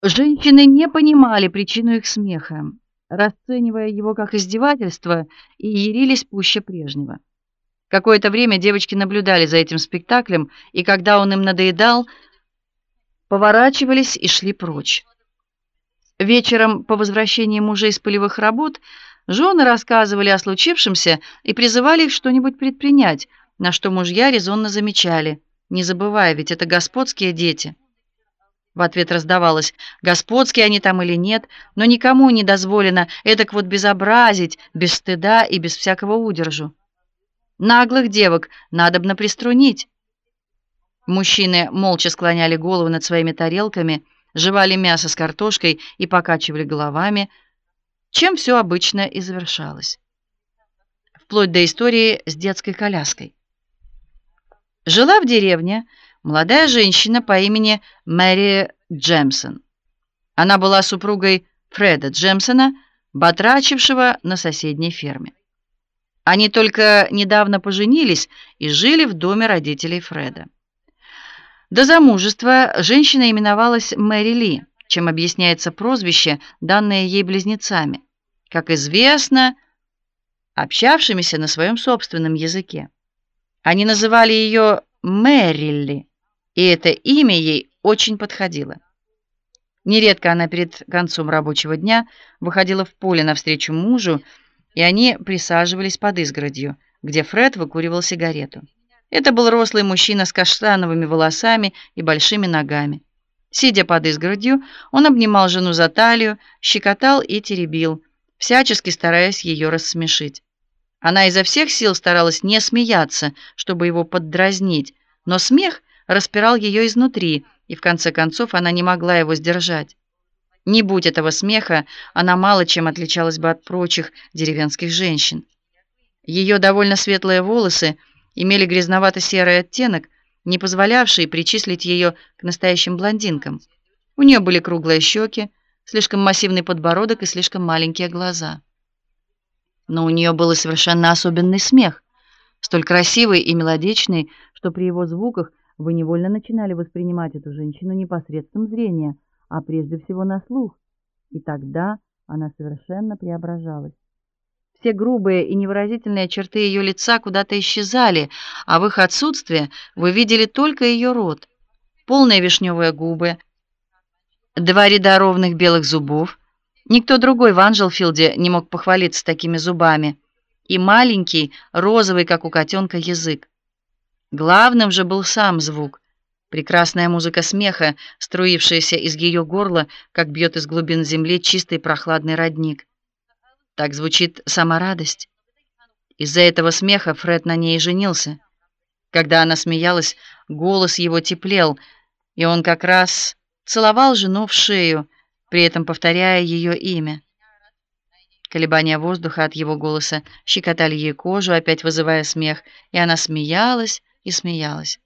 Женщины не понимали причину их смеха, расценивая его как издевательство, и ярились пуще прежнего. Какое-то время девочки наблюдали за этим спектаклем, и когда он им надоедал, поворачивались и шли прочь. Вечером, по возвращении мужей с полевых работ, жены рассказывали о случившемся и призывали их что-нибудь предпринять, на что мужья резонно замечали: «Не забывай, ведь это господские дети». В ответ раздавалось: «Господские они там или нет, но никому не дозволено эдак вот безобразить, без стыда и без всякого удержу. Наглых девок надобно приструнить». Мужчины молча склоняли головы над своими тарелками, жевали мясо с картошкой и покачивали головами, чем все обычно и завершалось. Вплоть до истории с детской коляской. Жила в деревне молодая женщина по имени Мэри Джемсон. Она была супругой Фреда Джемсона, батрачившего на соседней ферме. Они только недавно поженились и жили в доме родителей Фреда. До замужества женщина именовалась Мэри Ли, чем объясняется прозвище, данное ей близнецами, как известно, общавшимися на своем собственном языке. Они называли ее Мэрилли, и это имя ей очень подходило. Нередко она перед концом рабочего дня выходила в поле навстречу мужу, и они присаживались под изгородью, где Фред выкуривал сигарету. Это был рослый мужчина с каштановыми волосами и большими ногами. Сидя под изгородью, он обнимал жену за талию, щекотал и теребил, всячески стараясь ее рассмешить. Она изо всех сил старалась не смеяться, чтобы его поддразнить, но смех распирал ее изнутри, и в конце концов она не могла его сдержать. Не будь этого смеха, она мало чем отличалась бы от прочих деревенских женщин. Ее довольно светлые волосы имели грязновато-серый оттенок, не позволявший причислить ее к настоящим блондинкам. У нее были круглые щеки, слишком массивный подбородок и слишком маленькие глаза. Но у нее был и совершенно особенный смех, столь красивый и мелодичный, что при его звуках вы невольно начинали воспринимать эту женщину не посредством зрения, а прежде всего на слух, и тогда она совершенно преображалась. Все грубые и невыразительные черты ее лица куда-то исчезали, а в их отсутствие вы видели только ее рот, полные вишневые губы, два ряда ровных белых зубов. Никто другой в Анджелфилде не мог похвалиться такими зубами, и маленький, розовый, как у котенка, язык. Главным же был сам звук, прекрасная музыка смеха, струившаяся из ее горла, как бьет из глубин земли чистый прохладный родник. Так звучит сама радость. Из-за этого смеха Фред на ней и женился. Когда она смеялась, голос его теплел, и он как раз целовал жену в шею, при этом повторяя ее имя. Колебания воздуха от его голоса щекотали ей кожу, опять вызывая смех, и она смеялась и смеялась.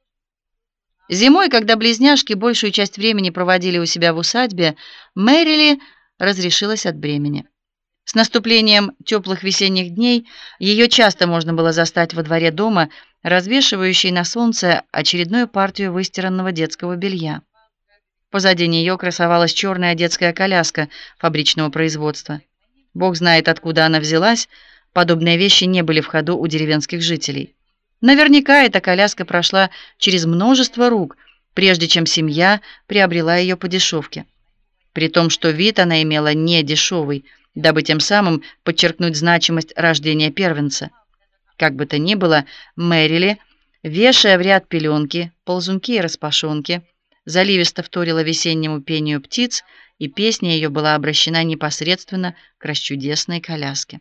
Зимой, когда близняшки большую часть времени проводили у себя в усадьбе, Мэрили разрешилась от бремени. С наступлением теплых весенних дней ее часто можно было застать во дворе дома, развешивающей на солнце очередную партию выстиранного детского белья. Позади нее красовалась черная детская коляска фабричного производства. Бог знает, откуда она взялась, подобные вещи не были в ходу у деревенских жителей. Наверняка эта коляска прошла через множество рук, прежде чем семья приобрела ее по дешевке. При том, что вид она имела не дешевый, дабы тем самым подчеркнуть значимость рождения первенца. Как бы то ни было, Мэрили, вешая в ряд пеленки, ползунки и распашонки, заливисто вторила весеннему пению птиц, и песня ее была обращена непосредственно к расчудесной коляске.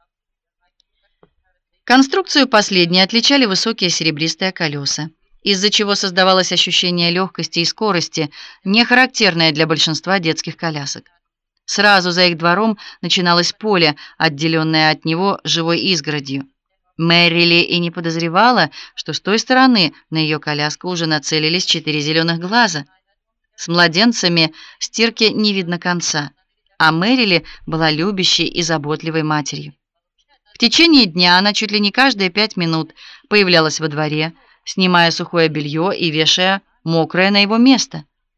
Конструкцию последней отличали высокие серебристые колеса, из-за чего создавалось ощущение легкости и скорости, не характерное для большинства детских колясок. Сразу за их двором начиналось поле, отделенное от него живой изгородью. Мэрили и не подозревала, что с той стороны на ее коляску уже нацелились 4 зеленых глаза. С младенцами стирки не видно конца, а Мэрили была любящей и заботливой матерью. В течение дня она чуть ли не каждые 5 минут появлялась во дворе, снимая сухое белье и вешая мокрое на его место.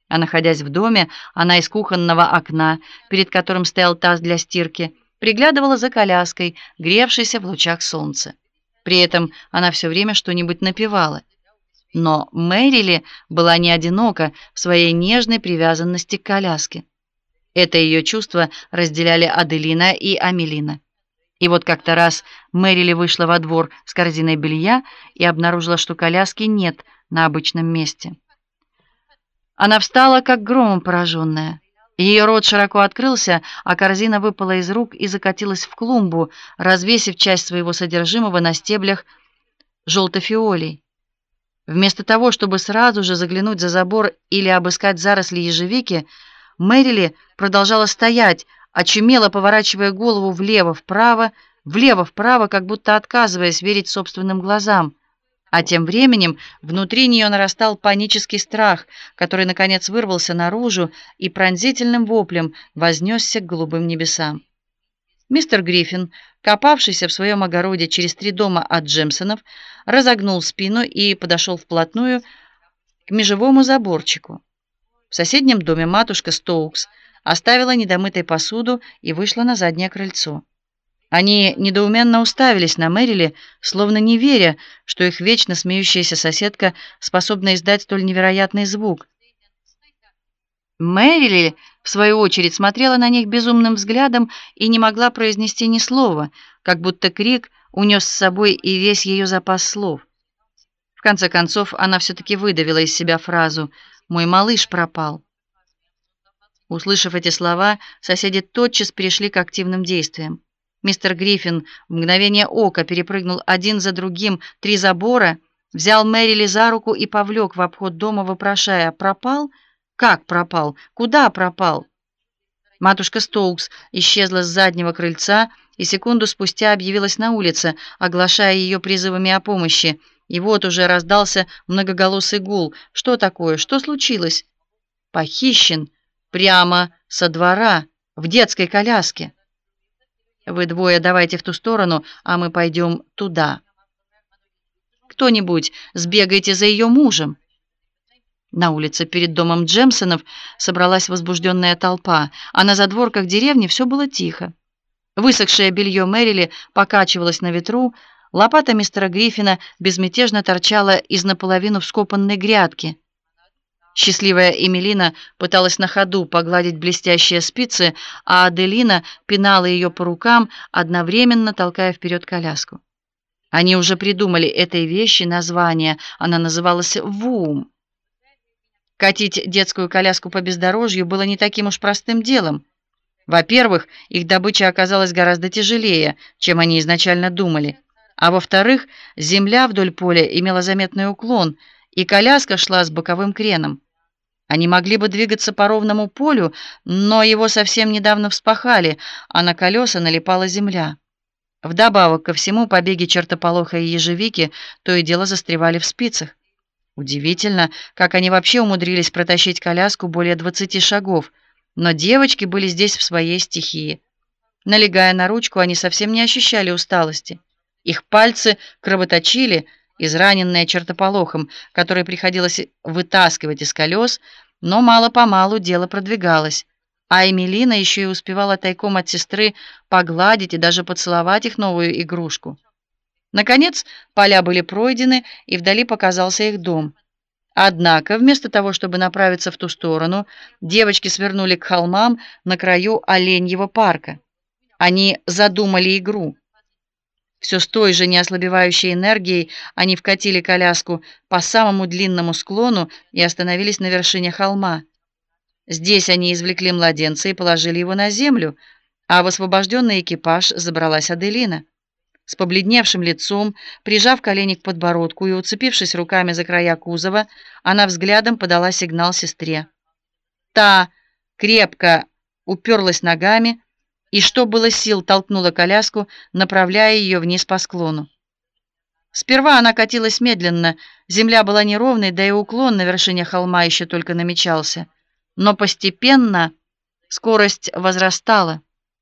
А находясь в доме, она из кухонного окна, перед которым стоял таз для стирки, приглядывала за коляской, гревшейся в лучах солнца. При этом она все время что-нибудь напевала. Но Мэрили была не одинока в своей нежной привязанности к коляске. Это ее чувство разделяли Аделина и Амелина. И вот как-то раз Мэрили вышла во двор с корзиной белья и обнаружила, что коляски нет на обычном месте. Она встала, как громом пораженная. Ее рот широко открылся, а корзина выпала из рук и закатилась в клумбу, развесив часть своего содержимого на стеблях желтофиолей. Вместо того, чтобы сразу же заглянуть за забор или обыскать заросли ежевики, Мэрили продолжала стоять, очумело поворачивая голову влево-вправо, как будто отказываясь верить собственным глазам. А тем временем внутри нее нарастал панический страх, который, наконец, вырвался наружу и пронзительным воплем вознесся к голубым небесам. Мистер Гриффин, копавшийся в своем огороде через 3 дома от Джемсонов, разогнул спину и подошел вплотную к межевому заборчику. В соседнем доме матушка Стоукс оставила недомытой посуду и вышла на заднее крыльцо. Они недоуменно уставились на Мэрили, словно не веря, что их вечно смеющаяся соседка способна издать столь невероятный звук. Мэрили, в свою очередь, смотрела на них безумным взглядом и не могла произнести ни слова, как будто крик унес с собой и весь ее запас слов. В конце концов, она все-таки выдавила из себя фразу «Мой малыш пропал». Услышав эти слова, соседи тотчас перешли к активным действиям. Мистер Гриффин в мгновение ока перепрыгнул один за другим 3 забора, взял Мэрили за руку и повлек в обход дома, вопрошая: «Пропал? Как пропал? Куда пропал?» Матушка Стоукс исчезла с заднего крыльца и секунду спустя объявилась на улице, оглашая ее призывами о помощи. И вот уже раздался многоголосый гул. «Что такое? Что случилось?» «Похищен прямо со двора, в детской коляске». «Вы двое давайте в ту сторону, а мы пойдем туда. Кто-нибудь сбегайте за ее мужем». На улице перед домом Джемсонов собралась возбужденная толпа, а на задворках деревни все было тихо. Высохшее белье Мэрили покачивалось на ветру, лопата мистера Гриффина безмятежно торчала из наполовину вскопанной грядки. Счастливая Эмилина пыталась на ходу погладить блестящие спицы, а Аделина пинала ее по рукам, одновременно толкая вперед коляску. Они уже придумали этой вещи название, она называлась «Вум». Катить детскую коляску по бездорожью было не таким уж простым делом. Во-первых, их добыча оказалась гораздо тяжелее, чем они изначально думали. А во-вторых, земля вдоль поля имела заметный уклон, и коляска шла с боковым креном. Они могли бы двигаться по ровному полю, но его совсем недавно вспахали, а на колеса налипала земля. Вдобавок ко всему, побеги чертополоха и ежевики то и дело застревали в спицах. Удивительно, как они вообще умудрились протащить коляску более 20 шагов, но девочки были здесь в своей стихии. Налегая на ручку, они совсем не ощущали усталости. Их пальцы кровоточили, израненные чертополохом, который приходилось вытаскивать из колес, но мало-помалу дело продвигалось, а Эмилина еще и успевала тайком от сестры погладить и даже поцеловать их новую игрушку. Наконец, поля были пройдены, и вдали показался их дом. Однако, вместо того, чтобы направиться в ту сторону, девочки свернули к холмам на краю Оленьего парка. Они задумали игру. Все с той же неослабевающей энергией они вкатили коляску по самому длинному склону и остановились на вершине холма. Здесь они извлекли младенца и положили его на землю, а в освобожденный экипаж забралась Аделина. С побледневшим лицом, прижав колени к подбородку и уцепившись руками за края кузова, она взглядом подала сигнал сестре. Та крепко уперлась ногами и, что было сил, толкнула коляску, направляя ее вниз по склону. Сперва она катилась медленно, земля была неровной, да и уклон на вершине холма еще только намечался. Но постепенно скорость возрастала.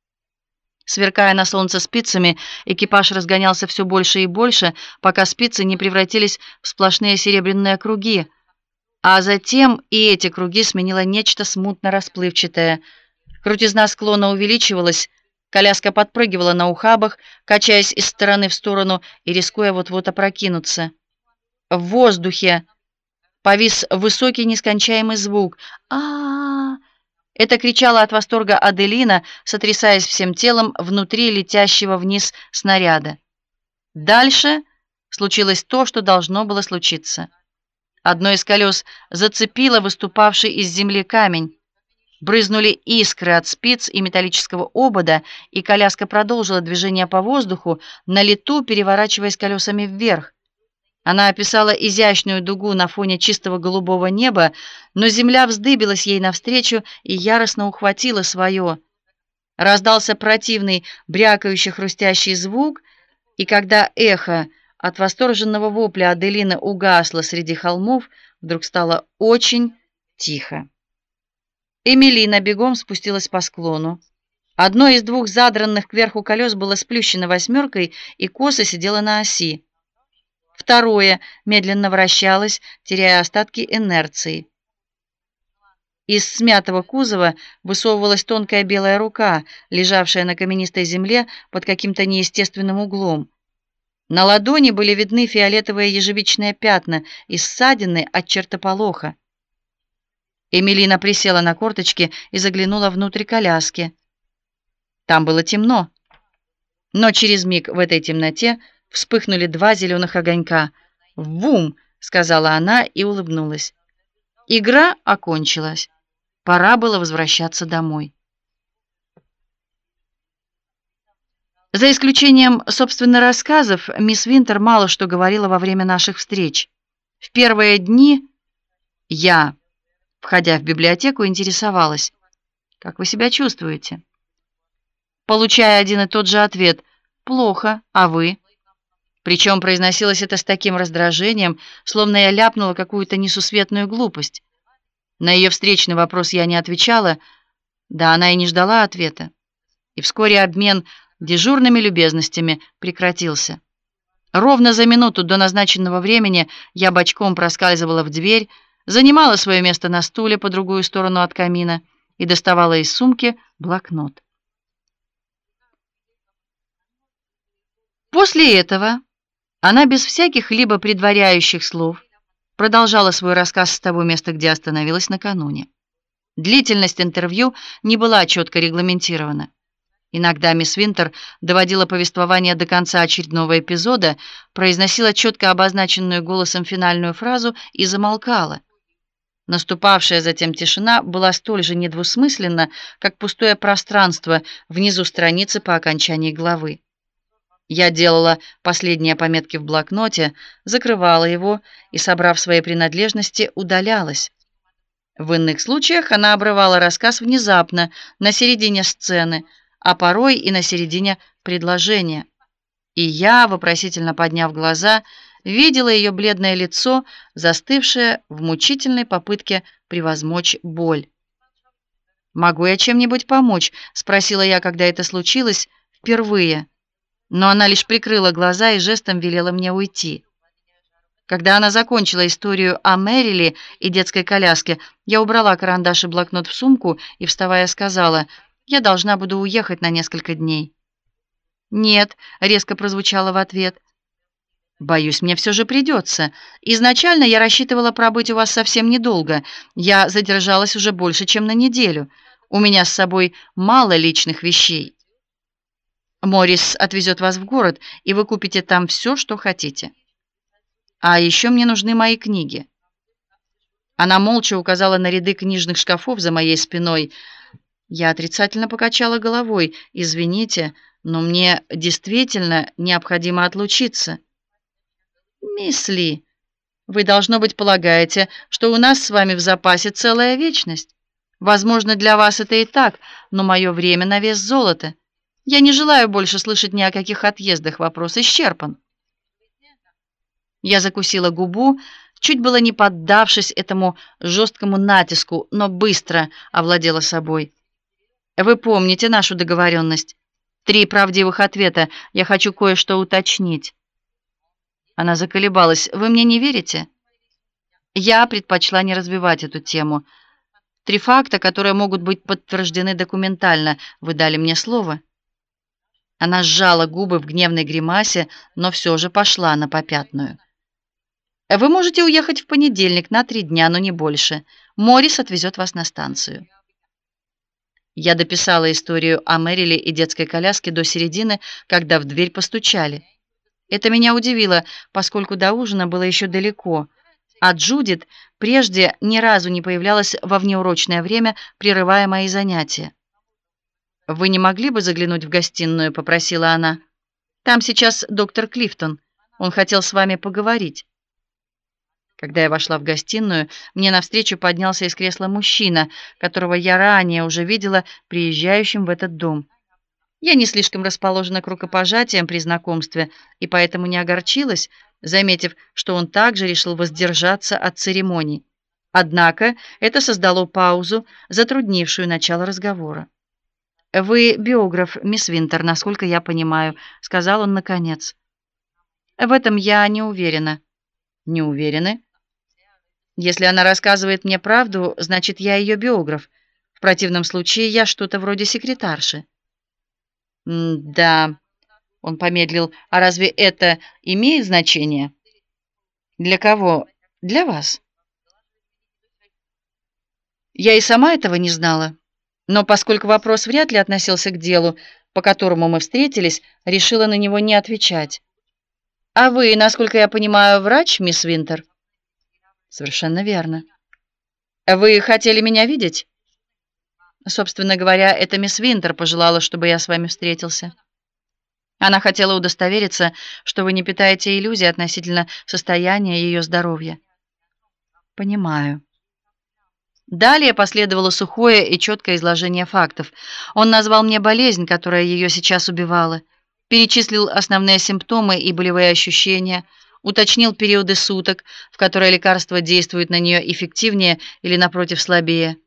Сверкая на солнце спицами, экипаж разгонялся все больше и больше, пока спицы не превратились в сплошные серебряные круги, А затем и эти круги сменило нечто смутно расплывчатое. Крутизна склона увеличивалась, коляска подпрыгивала на ухабах, качаясь из стороны в сторону и рискуя вот-вот опрокинуться. В воздухе повис высокий нескончаемый звук. А Это кричала от восторга Аделина, сотрясаясь всем телом внутри летящего вниз снаряда. Дальше случилось то, что должно было случиться. Одно из колес зацепило выступавший из земли камень. Брызнули искры от спиц и металлического обода, и коляска продолжила движение по воздуху, на лету переворачиваясь колесами вверх. Она описала изящную дугу на фоне чистого голубого неба, но земля вздыбилась ей навстречу и яростно ухватила свое. Раздался противный, брякающий, хрустящий звук, и когда эхо от восторженного вопля Аделины угасло среди холмов, вдруг стало очень тихо. Эмилина бегом спустилась по склону. Одно из двух задранных кверху колес было сплющено восьмеркой и косо сидело на оси. Второе медленно вращалось, теряя остатки инерции. Из смятого кузова высовывалась тонкая белая рука, лежавшая на каменистой земле под каким-то неестественным углом. На ладони были видны фиолетовые ежевичные пятна и ссадины от чертополоха. Эмилина присела на корточки и заглянула внутрь коляски. Там было темно, но через миг в этой темноте вспыхнули два зеленых огонька. «Вум!» — сказала она и улыбнулась. Игра окончилась. Пора было возвращаться домой. За исключением, собственно, рассказов, мисс Винтер мало что говорила во время наших встреч. В первые дни я, входя в библиотеку, интересовалась: «Как вы себя чувствуете?» Получая один и тот же ответ: «Плохо, а вы?» Причем произносилось это с таким раздражением, словно я ляпнула какую-то несусветную глупость. На ее встречный вопрос я не отвечала, да она и не ждала ответа. И вскоре обмен дежурными любезностями прекратился. Ровно за минуту до назначенного времени я бочком проскальзывала в дверь, занимала свое место на стуле по другую сторону от камина и доставала из сумки блокнот. После этого она без всяких либо предваряющих слов продолжала свой рассказ с того места, где остановилась накануне. Длительность интервью не была четко регламентирована. Иногда мисс Винтер доводила повествование до конца очередного эпизода, произносила четко обозначенную голосом финальную фразу и замолкала. Наступавшая затем тишина была столь же недвусмысленна, как пустое пространство внизу страницы по окончании главы. Я делала последние пометки в блокноте, закрывала его и, собрав свои принадлежности, удалялась. В иных случаях она обрывала рассказ внезапно, на середине сцены, а порой и на середине предложения. И я, вопросительно подняв глаза, видела ее бледное лицо, застывшее в мучительной попытке превозмочь боль. «Могу я чем-нибудь помочь?» — спросила я, когда это случилось впервые. Но она лишь прикрыла глаза и жестом велела мне уйти. Когда она закончила историю о Мэрили и детской коляске, я убрала карандаш и блокнот в сумку и, вставая, сказала: «Я должна буду уехать на несколько дней». «Нет», — резко прозвучало в ответ. «Боюсь, мне все же придется. Изначально я рассчитывала пробыть у вас совсем недолго. Я задержалась уже больше, чем на неделю. У меня с собой мало личных вещей. Моррис отвезет вас в город, и вы купите там все, что хотите. А еще мне нужны мои книги». Она молча указала на ряды книжных шкафов за моей спиной. Я отрицательно покачала головой. «Извините, но мне действительно необходимо отлучиться». «Мисс Ли, вы, должно быть, полагаете, что у нас с вами в запасе целая вечность. Возможно, для вас это и так, но мое время на вес золота. Я не желаю больше слышать ни о каких отъездах, вопрос исчерпан». Я закусила губу, чуть было не поддавшись этому жесткому натиску, но быстро овладела собой. «Вы помните нашу договоренность? 3 правдивых ответа. Я хочу кое-что уточнить». Она заколебалась. «Вы мне не верите?» Я предпочла не развивать эту тему. 3 факта, которые могут быть подтверждены документально. Вы дали мне слово. Она сжала губы в гневной гримасе, но все же пошла на попятную. Вы можете уехать в понедельник на 3 дня, но не больше. Моррис отвезет вас на станцию. Я дописала историю о Мэриле и детской коляске до середины, когда в дверь постучали. Это меня удивило, поскольку до ужина было еще далеко, а Джудит прежде ни разу не появлялась во внеурочное время, прерывая мои занятия. «Вы не могли бы заглянуть в гостиную?» — попросила она. «Там сейчас доктор Клифтон. Он хотел с вами поговорить». Когда я вошла в гостиную, мне навстречу поднялся из кресла мужчина, которого я ранее уже видела приезжающим в этот дом. Я не слишком расположена к рукопожатиям при знакомстве и поэтому не огорчилась, заметив, что он также решил воздержаться от церемоний. Однако это создало паузу, затруднившую начало разговора. «Вы биограф, мисс Винтер, насколько я понимаю», — сказал он наконец. «В этом я не уверена». «Не уверены?» «Если она рассказывает мне правду, значит, я ее биограф. В противном случае я что-то вроде секретарши». «Да», — он помедлил, — «а разве это имеет значение?» «Для кого? Для вас?» Я и сама этого не знала. Но поскольку вопрос вряд ли относился к делу, по которому мы встретились, решила на него не отвечать. «А вы, насколько я понимаю, врач, мисс Винтер?» «Совершенно верно». «Вы хотели меня видеть?» «Собственно говоря, это мисс Винтер пожелала, чтобы я с вами встретился. Она хотела удостовериться, что вы не питаете иллюзий относительно состояния ее здоровья». «Понимаю». Далее последовало сухое и четкое изложение фактов. Он назвал мне болезнь, которая ее сейчас убивала, перечислил основные симптомы и болевые ощущения, уточнил периоды суток, в которые лекарство действует на нее эффективнее или, напротив, слабее.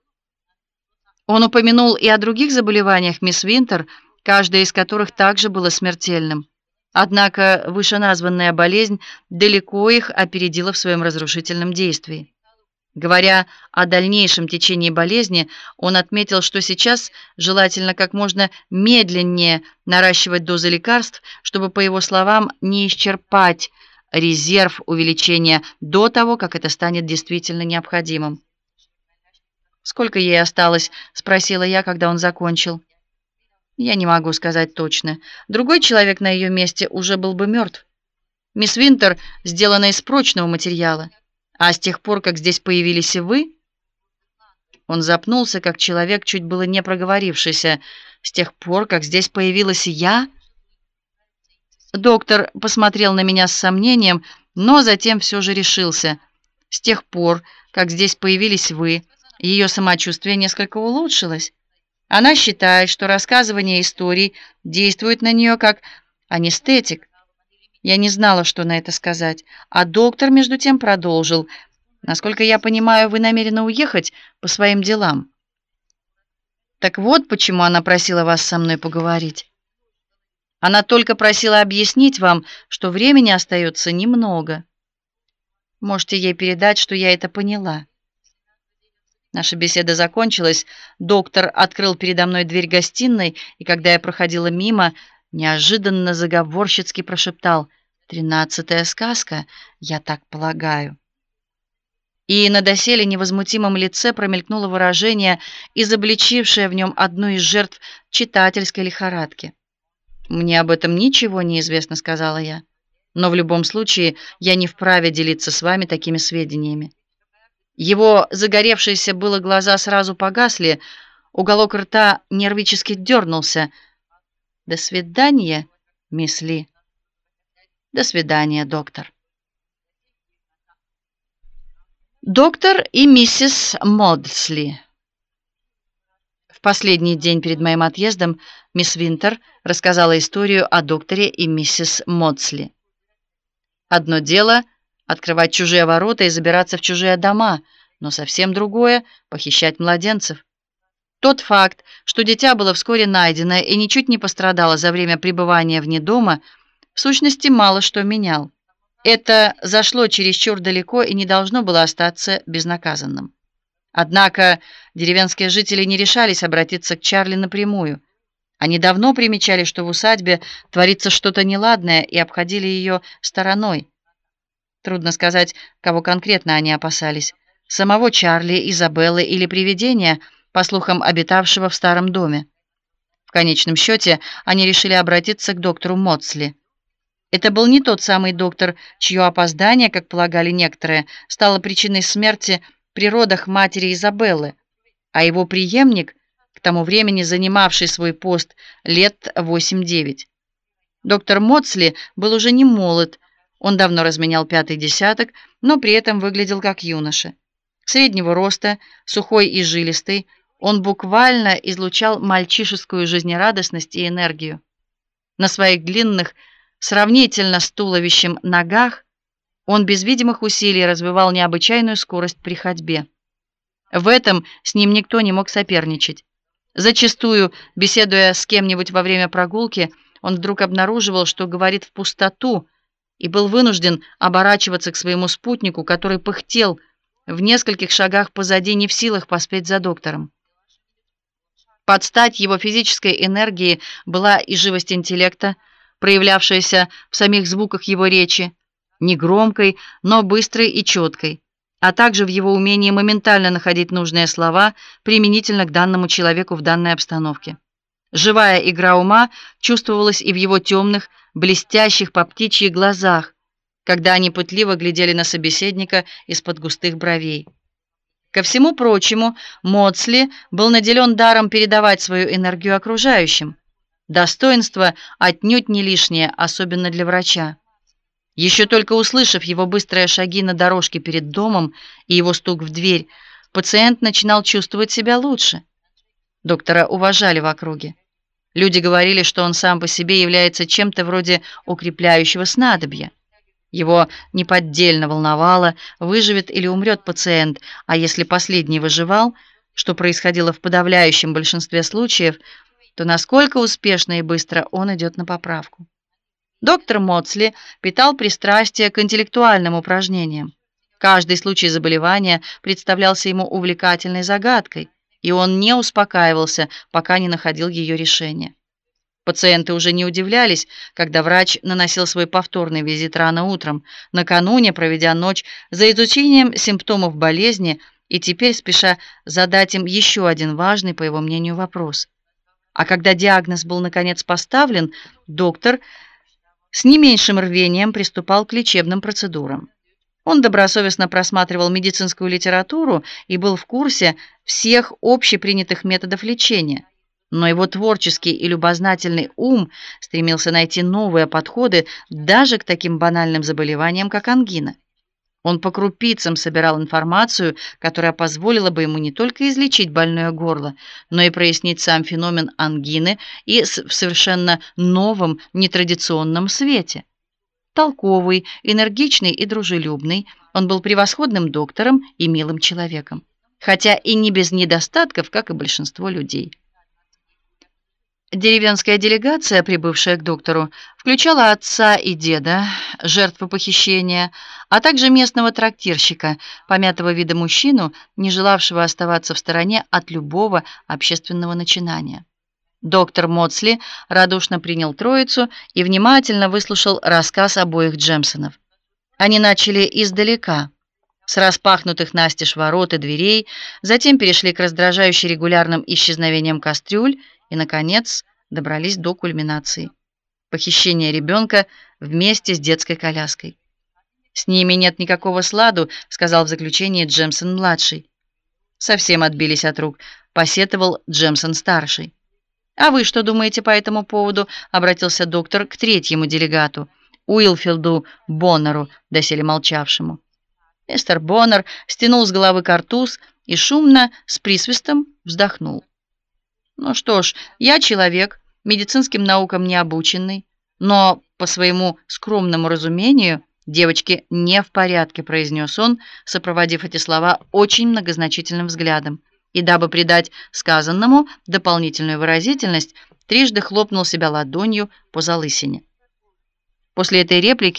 Он упомянул и о других заболеваниях мисс Винтер, каждое из которых также было смертельным. Однако вышеназванная болезнь далеко их опередила в своем разрушительном действии. Говоря о дальнейшем течении болезни, он отметил, что сейчас желательно как можно медленнее наращивать дозы лекарств, чтобы, по его словам, не исчерпать резерв увеличения до того, как это станет действительно необходимым. «Сколько ей осталось?» — спросила я, когда он закончил. «Я не могу сказать точно. Другой человек на ее месте уже был бы мертв. Мисс Винтер сделана из прочного материала. А с тех пор, как здесь появились и вы...» Он запнулся, как человек, чуть было не проговорившийся. «С тех пор, как здесь появилась я...» Доктор посмотрел на меня с сомнением, но затем все же решился. «С тех пор, как здесь появились вы, ее самочувствие несколько улучшилось. Она считает, что рассказывание историй действует на нее как анестетик». Я не знала, что на это сказать, а доктор между тем продолжил. «Насколько я понимаю, вы намерены уехать по своим делам». «Так вот, почему она просила вас со мной поговорить. Она только просила объяснить вам, что времени остается немного. Можете ей передать, что я это поняла». Наша беседа закончилась. Доктор открыл передо мной дверь гостиной, и когда я проходила мимо, неожиданно заговорщицки прошептал: «13-я сказка, я так полагаю». И на доселе невозмутимом лице промелькнуло выражение, изобличившее в нем одну из жертв читательской лихорадки. «Мне об этом ничего не известно», — сказала я. «Но в любом случае я не вправе делиться с вами такими сведениями». Его загоревшиеся было глаза сразу погасли, уголок рта нервически дернулся. «До свидания, мисс Ли». «До свидания, доктор». Доктор и миссис Модсли. В последний день перед моим отъездом мисс Винтер рассказала историю о докторе и миссис Модсли. Одно дело — открывать чужие ворота и забираться в чужие дома, но совсем другое — похищать младенцев. Тот факт, что дитя было вскоре найдено и ничуть не пострадало за время пребывания вне дома, в сущности мало что менял. Это зашло чересчур далеко и не должно было остаться безнаказанным. Однако деревенские жители не решались обратиться к Чарли напрямую. Они давно примечали, что в усадьбе творится что-то неладное, и обходили ее стороной. Трудно сказать, кого конкретно они опасались: самого Чарли, Изабеллы или привидения, по слухам, обитавшего в старом доме. В конечном счете они решили обратиться к доктору Модсли. Это был не тот самый доктор, чье опоздание, как полагали некоторые, стало причиной смерти при родах матери Изабеллы, а его преемник, к тому времени занимавший свой пост лет 8-9. Доктор Модсли был уже не молод, он давно разменял пятый десяток, но при этом выглядел как юноша. Среднего роста, сухой и жилистый, он буквально излучал мальчишескую жизнерадостность и энергию. На своих длинных, сравнительно с туловищем ногах, он без видимых усилий развивал необычайную скорость при ходьбе. В этом с ним никто не мог соперничать. Зачастую, беседуя с кем-нибудь во время прогулки, он вдруг обнаруживал, что говорит в пустоту, и был вынужден оборачиваться к своему спутнику, который пыхтел в нескольких шагах позади, не в силах поспеть за доктором. Под стать его физической энергии была и живость интеллекта, проявлявшаяся в самих звуках его речи, негромкой, но быстрой и четкой, а также в его умении моментально находить нужные слова применительно к данному человеку в данной обстановке. Живая игра ума чувствовалась и в его темных, блестящих по птичьи глазах, когда они пытливо глядели на собеседника из-под густых бровей. Ко всему прочему, Модсли был наделен даром передавать свою энергию окружающим. Достоинство отнюдь не лишнее, особенно для врача. Еще только услышав его быстрые шаги на дорожке перед домом и его стук в дверь, пациент начинал чувствовать себя лучше. Доктора уважали в округе. Люди говорили, что он сам по себе является чем-то вроде укрепляющего снадобья. Его неподдельно волновало, выживет или умрет пациент, а если последний выживал, что происходило в подавляющем большинстве случаев, то насколько успешно и быстро он идет на поправку. Доктор Модсли питал пристрастие к интеллектуальным упражнениям. Каждый случай заболевания представлялся ему увлекательной загадкой, и он не успокаивался, пока не находил ее решение. Пациенты уже не удивлялись, когда врач наносил свой повторный визит рано утром, накануне проведя ночь за изучением симптомов болезни и теперь спеша задать им еще один важный, по его мнению, вопрос. А когда диагноз был наконец поставлен, доктор с не меньшим рвением приступал к лечебным процедурам. Он добросовестно просматривал медицинскую литературу и был в курсе всех общепринятых методов лечения. Но его творческий и любознательный ум стремился найти новые подходы даже к таким банальным заболеваниям, как ангина. Он по крупицам собирал информацию, которая позволила бы ему не только излечить больное горло, но и прояснить сам феномен ангины и в совершенно новом, нетрадиционном свете. Толковый, энергичный и дружелюбный, он был превосходным доктором и милым человеком, хотя и не без недостатков, как и большинство людей. Деревенская делегация, прибывшая к доктору, включала отца и деда, жертву похищения, а также местного трактирщика, помятого вида мужчину, не желавшего оставаться в стороне от любого общественного начинания. Доктор Модсли радушно принял троицу и внимательно выслушал рассказ обоих Джемсонов. Они начали издалека, с распахнутых настежь ворот и дверей, затем перешли к раздражающе регулярным исчезновениям кастрюль и, наконец, добрались до кульминации — похищения ребенка вместе с детской коляской. «С ними нет никакого сладу», — сказал в заключении Джемсон-младший. «Совсем отбились от рук», — посетовал Джемсон-старший. «А вы что думаете по этому поводу?» — обратился доктор к третьему делегату, Уилфилду Боннеру, доселе молчавшему. Мистер Боннер стянул с головы картуз и шумно, с присвистом, вздохнул. «Ну что ж, я человек, медицинским наукам не обученный, но, по своему скромному разумению, девочки не в порядке», — произнес он, сопроводив эти слова очень многозначительным взглядом, и, дабы придать сказанному дополнительную выразительность, трижды хлопнул себя ладонью по залысине. После этой реплики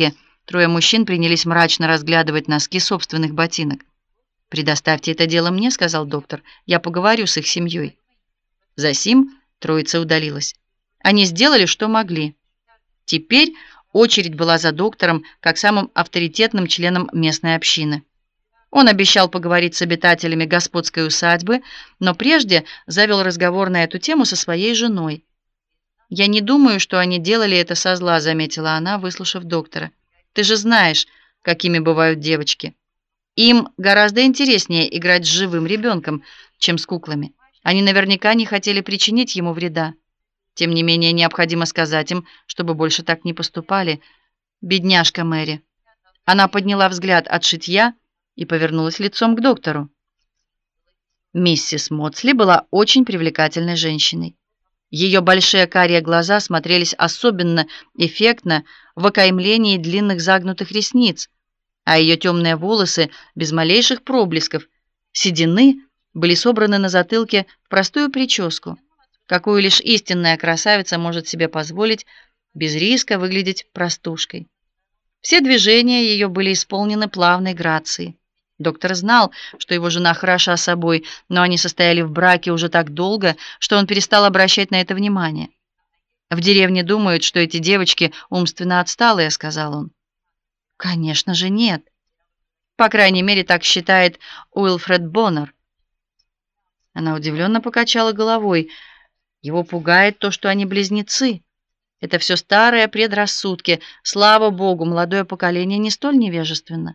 Трое мужчин принялись мрачно разглядывать носки собственных ботинок. «Предоставьте это дело мне», — сказал доктор. «Я поговорю с их семьей». Засим троица удалилась. Они сделали, что могли. Теперь очередь была за доктором, как самым авторитетным членом местной общины. Он обещал поговорить с обитателями господской усадьбы, но прежде завел разговор на эту тему со своей женой. «Я не думаю, что они делали это со зла», — заметила она, выслушав доктора. «Ты же знаешь, какими бывают девочки. Им гораздо интереснее играть с живым ребенком, чем с куклами. Они наверняка не хотели причинить ему вреда. Тем не менее, необходимо сказать им, чтобы больше так не поступали. Бедняжка Мэри». Она подняла взгляд от шитья и повернулась лицом к доктору. Миссис Моцли была очень привлекательной женщиной. Ее большие карие глаза смотрелись особенно эффектно в окаймлении длинных загнутых ресниц, а ее темные волосы без малейших проблесков седины были собраны на затылке в простую прическу, какую лишь истинная красавица может себе позволить без риска выглядеть простушкой. Все движения ее были исполнены плавной грацией. Доктор знал, что его жена хороша собой, но они состояли в браке уже так долго, что он перестал обращать на это внимание. «В деревне думают, что эти девочки умственно отсталые», — сказал он. «Конечно же нет. По крайней мере, так считает Уилфред Боннер». Она удивленно покачала головой. Его пугает то, что они близнецы. Это все старые предрассудки. Слава богу, молодое поколение не столь невежественно.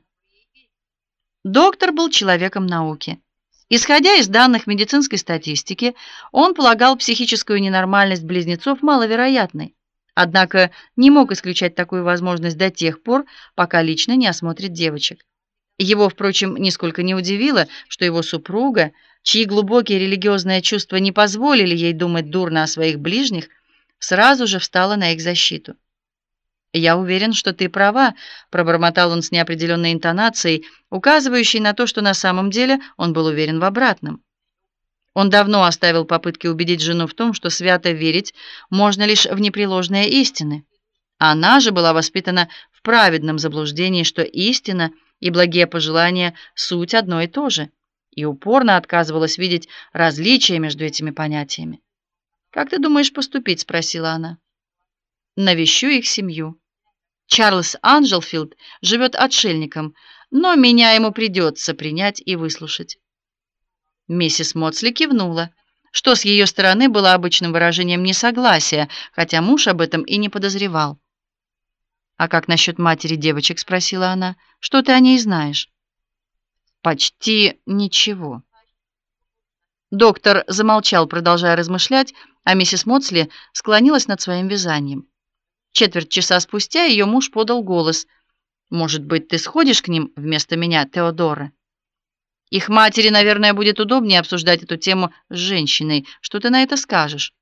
Доктор был человеком науки. Исходя из данных медицинской статистики, он полагал психическую ненормальность близнецов маловероятной. Однако не мог исключать такую возможность до тех пор, пока лично не осмотрит девочек. Его, впрочем, нисколько не удивило, что его супруга, чьи глубокие религиозные чувства не позволили ей думать дурно о своих ближних, сразу же встала на их защиту. «Я уверен, что ты права», — пробормотал он с неопределенной интонацией, указывающей на то, что на самом деле он был уверен в обратном. Он давно оставил попытки убедить жену в том, что свято верить можно лишь в непреложные истины. Она же была воспитана в праведном заблуждении, что истина и благие пожелания — суть одно и то же, и упорно отказывалась видеть различия между этими понятиями. «Как ты думаешь поступить?» — спросила она. «Навещу их семью. Чарльз Анджелфилд живет отшельником, но меня ему придется принять и выслушать». Миссис Моцли кивнула, что с ее стороны было обычным выражением несогласия, хотя муж об этом и не подозревал. «А как насчет матери девочек?» — спросила она. «Что ты о ней знаешь?» «Почти ничего». Доктор замолчал, продолжая размышлять, а миссис Моцли склонилась над своим вязанием. Четверть часа спустя ее муж подал голос. «Может быть, ты сходишь к ним вместо меня, Теодора? Их матери, наверное, будет удобнее обсуждать эту тему с женщиной. Что ты на это скажешь?»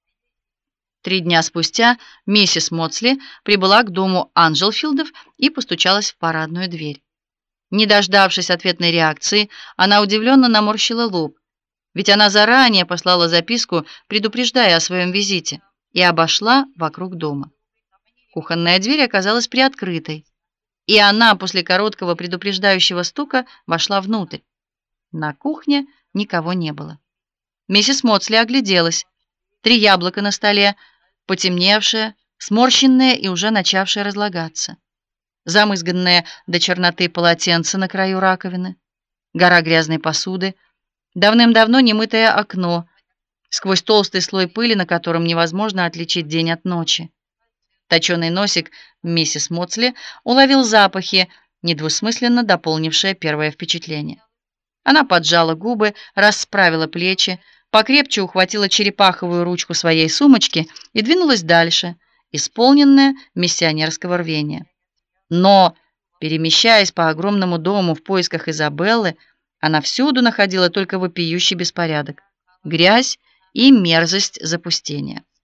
3 дня спустя миссис Моцли прибыла к дому Анджелфилдов и постучалась в парадную дверь. Не дождавшись ответной реакции, она удивленно наморщила лоб, ведь она заранее послала записку, предупреждая о своем визите, и обошла вокруг дома. Кухонная дверь оказалась приоткрытой, и она после короткого предупреждающего стука вошла внутрь. На кухне никого не было. Миссис Моцли огляделась. 3 яблока на столе, потемневшие, сморщенные и уже начавшие разлагаться. Замызганные до черноты полотенца на краю раковины, гора грязной посуды, давным-давно немытое окно, сквозь толстый слой пыли, на котором невозможно отличить день от ночи. Точеный носик миссис Моцли уловил запахи, недвусмысленно дополнившие первое впечатление. Она поджала губы, расправила плечи, покрепче ухватила черепаховую ручку своей сумочки и двинулась дальше, исполненная миссионерского рвения. Но, перемещаясь по огромному дому в поисках Изабеллы, она всюду находила только вопиющий беспорядок, грязь и мерзость запустения.